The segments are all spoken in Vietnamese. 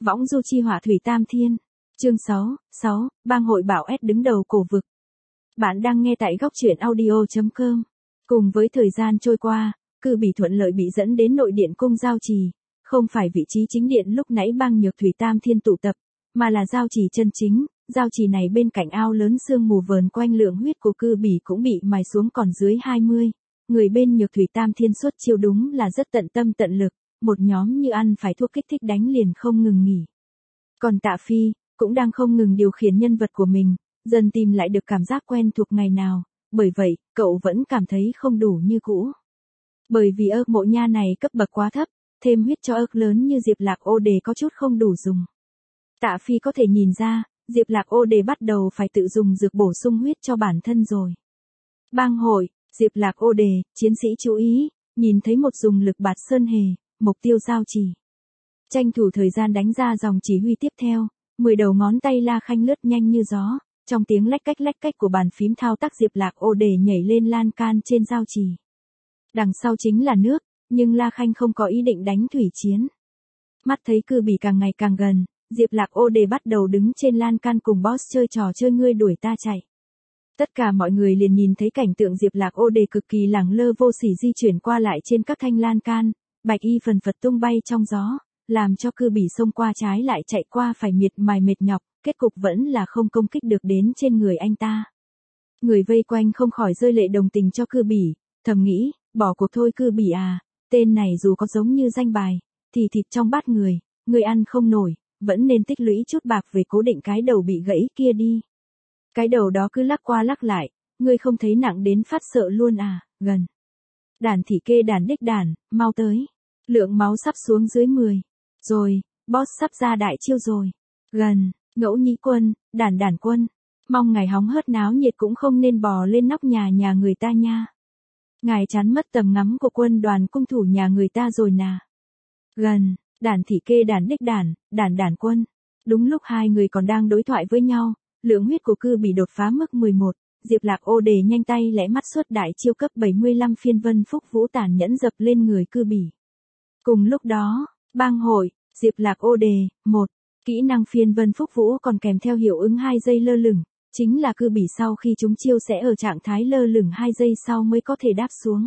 Võng du chi hỏa thủy tam thiên. Chương 6, bang hội bảo S đứng đầu cổ vực. Bạn đang nghe tại góc truyện audio.com. Cùng với thời gian trôi qua, Cư Bỉ thuận lợi bị dẫn đến nội điện cung giao trì, không phải vị trí chính điện lúc nãy bang nhược thủy tam thiên tụ tập, mà là giao trì chân chính. Giao trì này bên cạnh ao lớn sương mù vờn quanh, lượng huyết của Cư Bỉ cũng bị mài xuống còn dưới 20. Người bên nhược thủy tam thiên xuất chiêu đúng là rất tận tâm tận lực, một nhóm như ăn phải thuốc kích thích đánh liền không ngừng nghỉ. Còn Tạ Phi, cũng đang không ngừng điều khiển nhân vật của mình, dần tìm lại được cảm giác quen thuộc ngày nào, bởi vậy, cậu vẫn cảm thấy không đủ như cũ. Bởi vì ớt mộ nha này cấp bậc quá thấp, thêm huyết cho ớt lớn như Diệp Lạc Ô Đề có chút không đủ dùng. Tạ Phi có thể nhìn ra, Diệp Lạc Ô Đề bắt đầu phải tự dùng dược bổ sung huyết cho bản thân rồi. Bang hội, Diệp Lạc Ô Đề, chiến sĩ chú ý, nhìn thấy một dùng lực bạt sơn hề, mục tiêu giao trì. Tranh thủ thời gian đánh ra dòng chỉ huy tiếp theo, 10 đầu ngón tay La Khanh lướt nhanh như gió, trong tiếng lách cách của bàn phím thao tác Diệp Lạc Ô Đề nhảy lên lan can trên giao trì. Đằng sau chính là nước, nhưng La Khanh không có ý định đánh thủy chiến. Mắt thấy Cư Bỉ càng ngày càng gần, Diệp Lạc Ô Đề bắt đầu đứng trên lan can cùng boss chơi trò chơi ngươi đuổi ta chạy. Tất cả mọi người liền nhìn thấy cảnh tượng Diệp Lạc Ô Đề cực kỳ lẳng lơ vô sỉ di chuyển qua lại trên các thanh lan can, bạch y phần phật tung bay trong gió, làm cho Cư Bỉ xông qua trái lại chạy qua phải miệt mài mệt nhọc, kết cục vẫn là không công kích được đến trên người anh ta. Người vây quanh không khỏi rơi lệ đồng tình cho Cư Bỉ, thầm nghĩ, bỏ cuộc thôi Cư Bỉ à, tên này dù có giống như danh bài, thì thịt trong bát người ăn không nổi, vẫn nên tích lũy chút bạc về cố định cái đầu bị gãy kia đi. Cái đầu đó cứ lắc qua lắc lại, ngươi không thấy nặng đến phát sợ luôn à, gần. Đàn thị kê đàn đích đàn, mau tới. Lượng máu sắp xuống dưới 10. Rồi, boss sắp ra đại chiêu rồi. Gần, Ngẫu Nhĩ Quân, đàn quân. Mong ngài hóng hớt náo nhiệt cũng không nên bò lên nóc nhà người ta nha. Ngài chán mất tầm ngắm của quân đoàn cung thủ nhà người ta rồi nà. Gần, đàn thị kê đàn đích đàn quân. Đúng lúc hai người còn đang đối thoại với nhau, lượng huyết của Cư Bỉ đột phá mức 11, Diệp Lạc Ô Đề nhanh tay lẽ mắt xuất đại chiêu cấp 75 phiên vân phúc vũ tàn nhẫn dập lên người Cư Bỉ. Cùng lúc đó, bang hội, Diệp Lạc Ô Đề, 1, kỹ năng phiên vân phúc vũ còn kèm theo hiệu ứng 2 giây lơ lửng, chính là Cư Bỉ sau khi trúng chiêu sẽ ở trạng thái lơ lửng 2 giây sau mới có thể đáp xuống.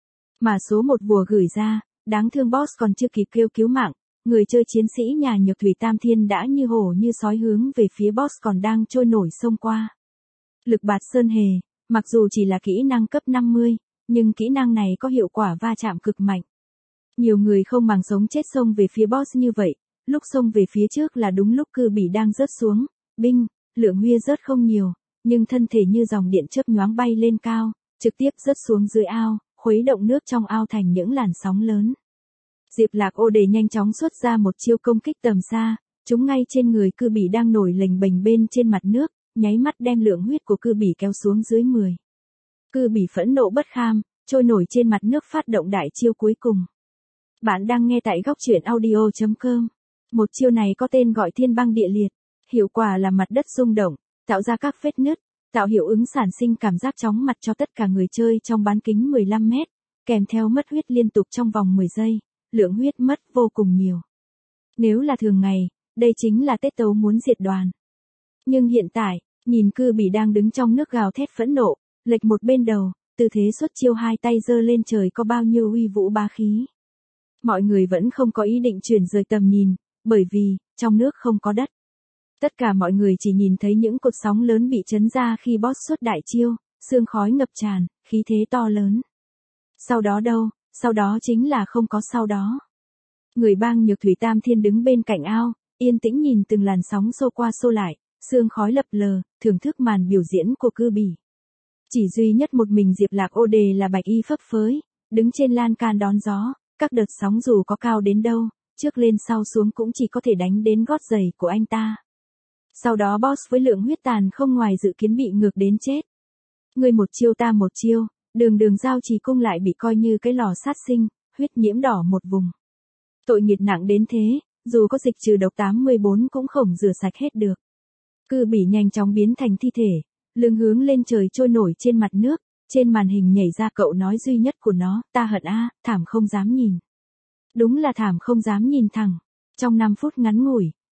Mà số 1 bùa gửi ra, đáng thương boss còn chưa kịp kêu cứu mạng, người chơi chiến sĩ nhà nhược thủy tam thiên đã như hổ như sói hướng về phía boss còn đang trôi nổi xông qua. Lực bạt sơn hề, mặc dù chỉ là kỹ năng cấp 50, nhưng kỹ năng này có hiệu quả va chạm cực mạnh. Nhiều người không màng sống chết xông về phía boss như vậy, lúc xông về phía trước là đúng lúc Cư Bỉ đang rớt xuống, binh, lượng huyết rớt không nhiều, nhưng thân thể như dòng điện chớp nhoáng bay lên cao, trực tiếp rớt xuống dưới ao, khuấy động nước trong ao thành những làn sóng lớn. Diệp Lạc Ô Đề nhanh chóng xuất ra một chiêu công kích tầm xa, trúng ngay trên người Cư Bỉ đang nổi lềnh bềnh bên trên mặt nước, nháy mắt đem lượng huyết của Cư Bỉ kéo xuống dưới 10. Cư Bỉ phẫn nộ bất kham, trôi nổi trên mặt nước phát động đại chiêu cuối cùng. Bạn đang nghe tại góc truyện audio.com. Một chiêu này có tên gọi Thiên Băng Địa Liệt, hiệu quả là mặt đất rung động, tạo ra các vết nứt, tạo hiệu ứng sản sinh cảm giác chóng mặt cho tất cả người chơi trong bán kính 15 mét, kèm theo mất huyết liên tục trong vòng 10 giây, lượng huyết mất vô cùng nhiều. Nếu là thường ngày, đây chính là Tết Tấu muốn diệt đoàn. Nhưng hiện tại, nhìn Cư Bỉ đang đứng trong nước gào thét phẫn nộ, lệch một bên đầu, tư thế xuất chiêu hai tay giơ lên trời có bao nhiêu uy vũ bá khí. Mọi người vẫn không có ý định chuyển rời tầm nhìn, bởi vì, trong nước không có đất. Tất cả mọi người chỉ nhìn thấy những cột sóng lớn bị chấn ra khi boss xuất đại chiêu, sương khói ngập tràn, khí thế to lớn. Sau đó đâu, sau đó chính là không có sau đó. Người bang nhược thủy tam thiên đứng bên cạnh ao, yên tĩnh nhìn từng làn sóng xô qua xô lại, sương khói lập lờ, thưởng thức màn biểu diễn của Cư Bỉ. Chỉ duy nhất một mình Diệp Lạc Ô Đề là bạch y phấp phới, đứng trên lan can đón gió, các đợt sóng dù có cao đến đâu, trước lên sau xuống cũng chỉ có thể đánh đến gót giày của anh ta. Sau đó boss với lượng huyết tàn không ngoài dự kiến bị ngược đến chết. Người một chiêu ta một chiêu, đường giao trì cung lại bị coi như cái lò sát sinh, huyết nhiễm đỏ một vùng. Tội nghiệt nặng đến thế, dù có dịch trừ độc 84 cũng không rửa sạch hết được. Cư Bỉ nhanh chóng biến thành thi thể, lưng hướng lên trời trôi nổi trên mặt nước, trên màn hình nhảy ra cậu nói duy nhất của nó, ta hận a, thảm không dám nhìn. Đúng là thảm không dám nhìn thẳng. Trong 5 phút ngắn ngủi,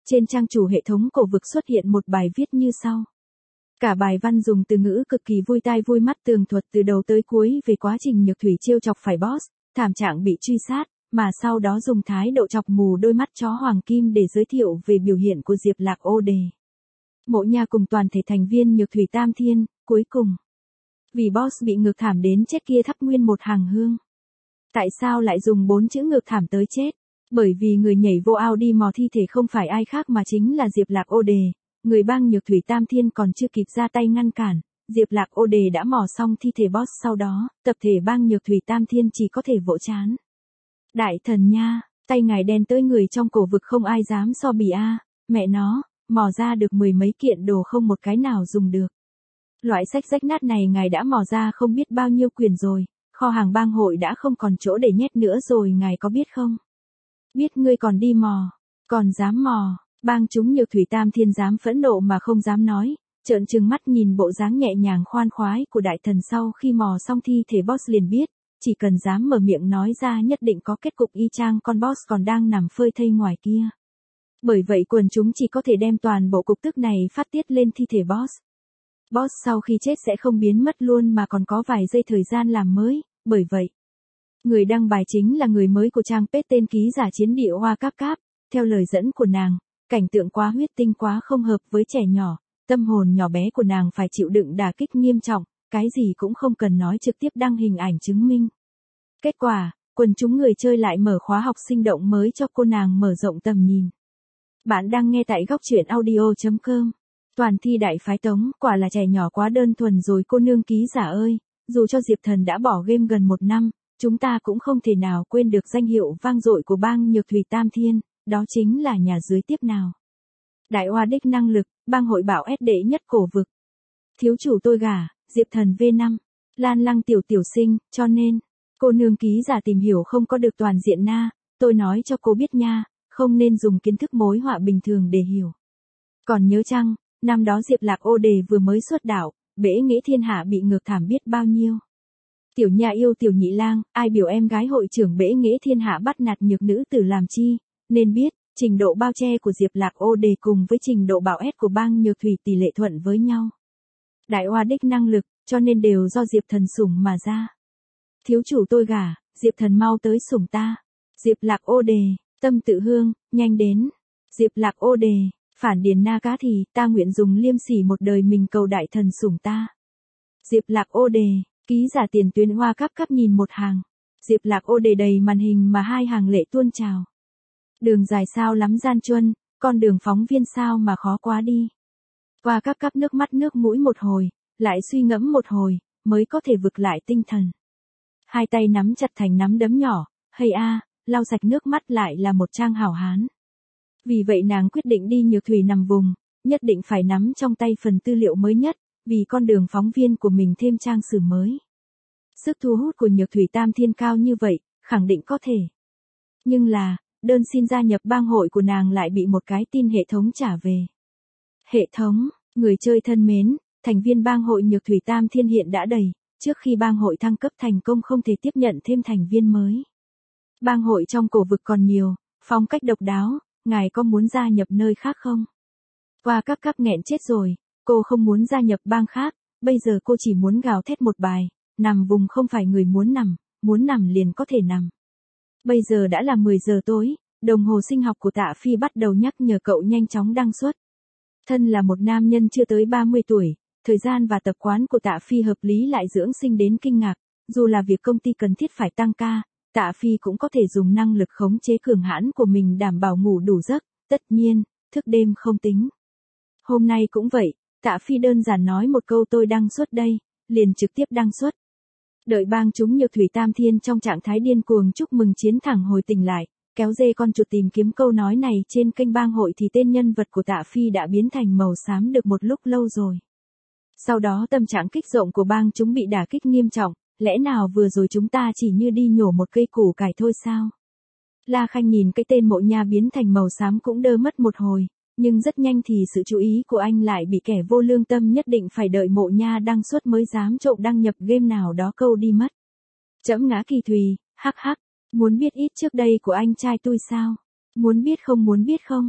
trên trang chủ hệ thống cổ vực xuất hiện một bài viết như sau. Cả bài văn dùng từ ngữ cực kỳ vui tai vui mắt tường thuật từ đầu tới cuối về quá trình Nhược Thủy trêu chọc phải boss, thảm trạng bị truy sát, mà sau đó dùng thái độ chọc mù đôi mắt chó hoàng kim để giới thiệu về biểu hiện của Diệp Lạc ô đề. Mộ Nha cùng toàn thể thành viên Nhược Thủy Tam Thiên, cuối cùng. Vì boss bị ngược thảm đến chết kia thắp nguyên một hàng hương. Tại sao lại dùng 4 chữ ngược thảm tới chết? Bởi vì người nhảy vô ao đi mò thi thể không phải ai khác mà chính là Diệp Lạc ô đề. Người bang Nhược Thủy Tam Thiên còn chưa kịp ra tay ngăn cản, Diệp Lạc ô đề đã mò xong thi thể boss sau đó, tập thể bang Nhược Thủy Tam Thiên chỉ có thể vỗ chán. Đại thần nha, tay ngài đen tới người trong cổ vực không ai dám so bì a, mẹ nó, mò ra được 10 mấy kiện đồ không một cái nào dùng được. Loại sách rách nát này ngài đã mò ra không biết bao nhiêu quyền rồi, kho hàng bang hội đã không còn chỗ để nhét nữa rồi ngài có biết không? Biết ngươi còn đi mò, còn dám mò. Bang chúng Nhược Thủy Tam Thiên dám phẫn nộ mà không dám nói, trợn trừng mắt nhìn bộ dáng nhẹ nhàng khoan khoái của đại thần sau khi mò xong thi thể boss liền biết, chỉ cần dám mở miệng nói ra nhất định có kết cục y chang con boss còn đang nằm phơi thây ngoài kia. Bởi vậy quần chúng chỉ có thể đem toàn bộ cục tức này phát tiết lên thi thể boss. Boss sau khi chết sẽ không biến mất luôn mà còn có vài giây thời gian làm mới, bởi vậy. Người đăng bài chính là người mới của trang page tên ký giả chiến địa Hoa Cáp Cáp, theo lời dẫn của nàng. Cảnh tượng quá huyết tinh quá không hợp với trẻ nhỏ, tâm hồn nhỏ bé của nàng phải chịu đựng đả kích nghiêm trọng, cái gì cũng không cần nói trực tiếp đăng hình ảnh chứng minh. Kết quả, quần chúng người chơi lại mở khóa học sinh động mới cho cô nàng mở rộng tầm nhìn. Bạn đang nghe tại góc truyện audio.com. Toàn thi đại phái tống, quả là trẻ nhỏ quá đơn thuần rồi cô nương ký giả ơi, dù cho Diệp Thần đã bỏ game gần 1 năm, chúng ta cũng không thể nào quên được danh hiệu vang dội của bang Nhược Thủy Tam Thiên. Đó chính là nhà dưới tiếp nào. Đại Hoa đích năng lực, bang hội bảo S đệ nhất cổ vực. Thiếu chủ tôi gả, Diệp Thần V5, Lan Lăng tiểu tiểu sinh, cho nên, cô nương ký giả tìm hiểu không có được toàn diện na, tôi nói cho cô biết nha, không nên dùng kiến thức mối họa bình thường để hiểu. Còn nhớ chăng, năm đó Diệp Lạc ô đề vừa mới xuất đạo, bể nghĩa thiên hạ bị ngược thảm biết bao nhiêu. Tiểu Nha yêu tiểu nhị lang, ai biểu em gái hội trưởng bể nghĩa thiên hạ bắt nạt nhược nữ tử làm chi. Nên biết, trình độ bao che của Diệp Lạc ô đề cùng với trình độ bảo S của bang Nhược Thủy tỷ lệ thuận với nhau. Đại Hoa đích năng lực, cho nên đều do Diệp Thần sủng mà ra. Thiếu chủ tôi gả, Diệp Thần mau tới sủng ta. Diệp Lạc ô đề, tâm tự hương, nhanh đến. Diệp Lạc ô đề, phản điền na cá thì, ta nguyện dùng liêm sỉ một đời mình cầu đại thần sủng ta. Diệp Lạc ô đề, ký giả tiền tuyến Hoa Cáp Cáp nhìn một hàng. Diệp Lạc ô đề đầy màn hình mà 2 hàng lệ tuôn trào. Đường dài sao lắm gian truân, con đường phóng viên sao mà khó quá đi. Hoa Cáp Cáp nước mắt nước mũi một hồi, lại suy ngẫm một hồi, mới có thể vực lại tinh thần. 2 tay nắm chặt thành nắm đấm nhỏ, hay lau sạch nước mắt lại là một trang hảo hán. Vì vậy nàng quyết định đi Nhược Thủy nằm vùng, nhất định phải nắm trong tay phần tư liệu mới nhất, vì con đường phóng viên của mình thêm trang sử mới. Sức thu hút của Nhược Thủy Tam Thiên cao như vậy, khẳng định có thể. Nhưng là, đơn xin gia nhập bang hội của nàng lại bị một cái tin hệ thống trả về. Hệ thống, người chơi thân mến, thành viên bang hội Nhược Thủy Tam Thiên hiện đã đầy, trước khi bang hội thăng cấp thành công không thể tiếp nhận thêm thành viên mới. Bang hội trong cổ vực còn nhiều, phong cách độc đáo, ngài có muốn gia nhập nơi khác không? Hoa Cáp Cáp nghẹn chết rồi, cô không muốn gia nhập bang khác, bây giờ cô chỉ muốn gào thét một bài, nằm vùng không phải người muốn nằm liền có thể nằm. Bây giờ đã là 10 giờ tối, đồng hồ sinh học của Tạ Phi bắt đầu nhắc nhở cậu nhanh chóng đăng xuất. Thân là một nam nhân chưa tới 30 tuổi, thời gian và tập quán của Tạ Phi hợp lý lại dưỡng sinh đến kinh ngạc, dù là việc công ty cần thiết phải tăng ca, Tạ Phi cũng có thể dùng năng lực khống chế cường hãn của mình đảm bảo ngủ đủ giấc, tất nhiên, thức đêm không tính. Hôm nay cũng vậy, Tạ Phi đơn giản nói một câu tôi đăng xuất đây, liền trực tiếp đăng xuất. Đợi bang chúng Nhược Thủy Tam Thiên trong trạng thái điên cuồng chúc mừng chiến thắng hồi tỉnh lại, kéo dê con chuột tìm kiếm câu nói này trên kênh bang hội thì tên nhân vật của Tạ Phi đã biến thành màu xám được một lúc lâu rồi. Sau đó tâm trạng kích động của bang chúng bị đả kích nghiêm trọng, lẽ nào vừa rồi chúng ta chỉ như đi nhổ một cây củ cải thôi sao? La Khanh nhìn cái tên Mộ Nha biến thành màu xám cũng đơ mất một hồi, nhưng rất nhanh thì sự chú ý của anh lại bị kẻ vô lương tâm nhất định phải đợi Mộ Nha đăng xuất mới dám trộm đăng nhập game nào đó câu đi mất. Trẫm ngã kỳ thùy, hắc hắc, muốn biết ít trước đây của anh trai tôi sao? Muốn biết không?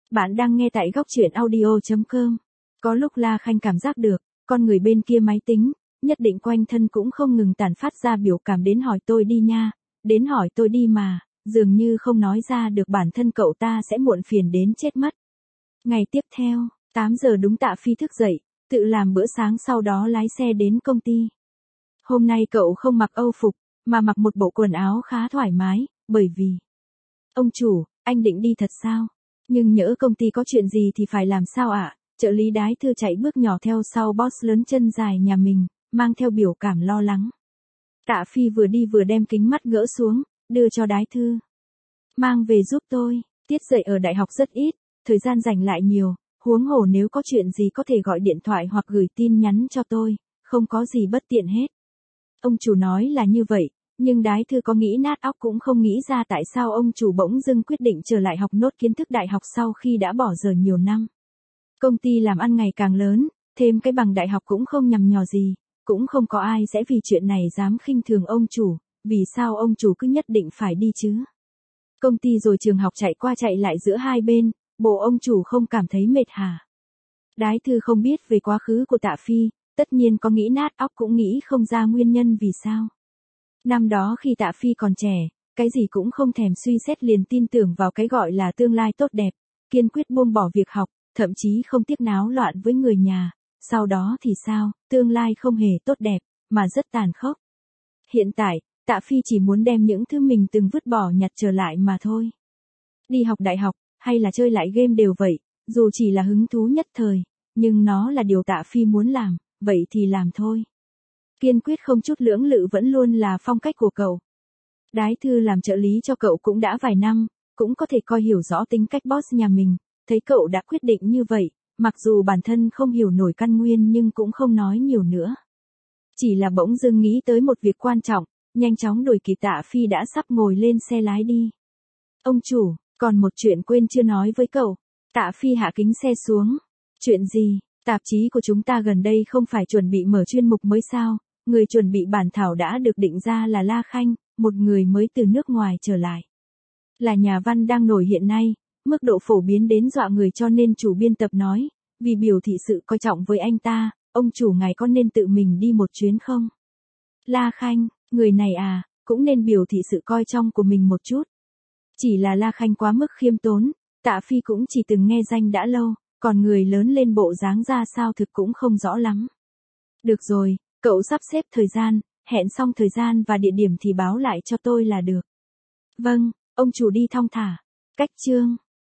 Bạn đang nghe tại góc truyện audio.com. Có lúc La Khanh cảm giác được, con người bên kia máy tính, nhất định quanh thân cũng không ngừng tản phát ra biểu cảm đến hỏi tôi đi nha, đến hỏi tôi đi mà, dường như không nói ra được bản thân cậu ta sẽ muộn phiền đến chết mất. Ngày tiếp theo, 8 giờ đúng Tạ Phi thức dậy, tự làm bữa sáng sau đó lái xe đến công ty. Hôm nay cậu không mặc âu phục, mà mặc một bộ quần áo khá thoải mái, bởi vì... Ông chủ, anh định đi thật sao? Nhưng nhỡ công ty có chuyện gì thì phải làm sao ạ? Trợ lý Đái Thư chạy bước nhỏ theo sau boss lớn chân dài nhà mình, mang theo biểu cảm lo lắng. Tạ Phi vừa đi vừa đem kính mắt gỡ xuống, đưa cho Đái Thư. Mang về giúp tôi, tiết dạy ở đại học rất ít, thời gian rảnh lại nhiều, huống hồ nếu có chuyện gì có thể gọi điện thoại hoặc gửi tin nhắn cho tôi, không có gì bất tiện hết. Ông chủ nói là như vậy, nhưng Đái Thư có nghĩ nát óc cũng không nghĩ ra tại sao ông chủ bỗng dưng quyết định trở lại học nốt kiến thức đại học sau khi đã bỏ giờ nhiều năm. Công ty làm ăn ngày càng lớn, thêm cái bằng đại học cũng không nhằm nhò gì, cũng không có ai sẽ vì chuyện này dám khinh thường ông chủ, vì sao ông chủ cứ nhất định phải đi chứ? Công ty rồi trường học chạy qua chạy lại giữa hai bên, bộ ông chủ không cảm thấy mệt hả? Đái Thư không biết về quá khứ của Tạ Phi, tất nhiên có nghĩ nát óc cũng nghĩ không ra nguyên nhân vì sao. Năm đó khi Tạ Phi còn trẻ, cái gì cũng không thèm suy xét liền tin tưởng vào cái gọi là tương lai tốt đẹp, kiên quyết buông bỏ việc học, thậm chí không tiếc náo loạn với người nhà. Sau đó thì sao, tương lai không hề tốt đẹp, mà rất tàn khốc. Hiện tại, Tạ Phi chỉ muốn đem những thứ mình từng vứt bỏ nhặt trở lại mà thôi. Đi học đại học, hay là chơi lại game đều vậy, dù chỉ là hứng thú nhất thời, nhưng nó là điều Tạ Phi muốn làm, vậy thì làm thôi. Kiên quyết không chút lưỡng lự vẫn luôn là phong cách của cậu. Đái Thư làm trợ lý cho cậu cũng đã vài năm, cũng có thể coi hiểu rõ tính cách boss nhà mình, thấy cậu đã quyết định như vậy, mặc dù bản thân không hiểu nổi căn nguyên nhưng cũng không nói nhiều nữa. Chỉ là bỗng dưng nghĩ tới một việc quan trọng, nhanh chóng đuổi kịp Tạ Phi đã sắp ngồi lên xe lái đi. Ông chủ, còn một chuyện quên chưa nói với cậu. Tạ Phi hạ kính xe xuống. Chuyện gì? Tạp chí của chúng ta gần đây không phải chuẩn bị mở chuyên mục mới sao? Người chuẩn bị bản thảo đã được định ra là La Khanh, một người mới từ nước ngoài trở lại. Là nhà văn đang nổi hiện nay, mức độ phổ biến đến dọa người cho nên chủ biên tập nói, vì biểu thị sự coi trọng với anh ta, ông chủ ngài có nên tự mình đi một chuyến không? La Khanh, người này à, cũng nên biểu thị sự coi trọng của mình một chút. Chỉ là La Khanh quá mức khiêm tốn, Tạ Phi cũng chỉ từng nghe danh đã lâu, còn người lớn lên bộ dáng ra sao thực cũng không rõ lắm. Được rồi, cậu sắp xếp thời gian, hẹn xong thời gian và địa điểm thì báo lại cho tôi là được. Vâng, ông chủ đi thong thả. Cách chương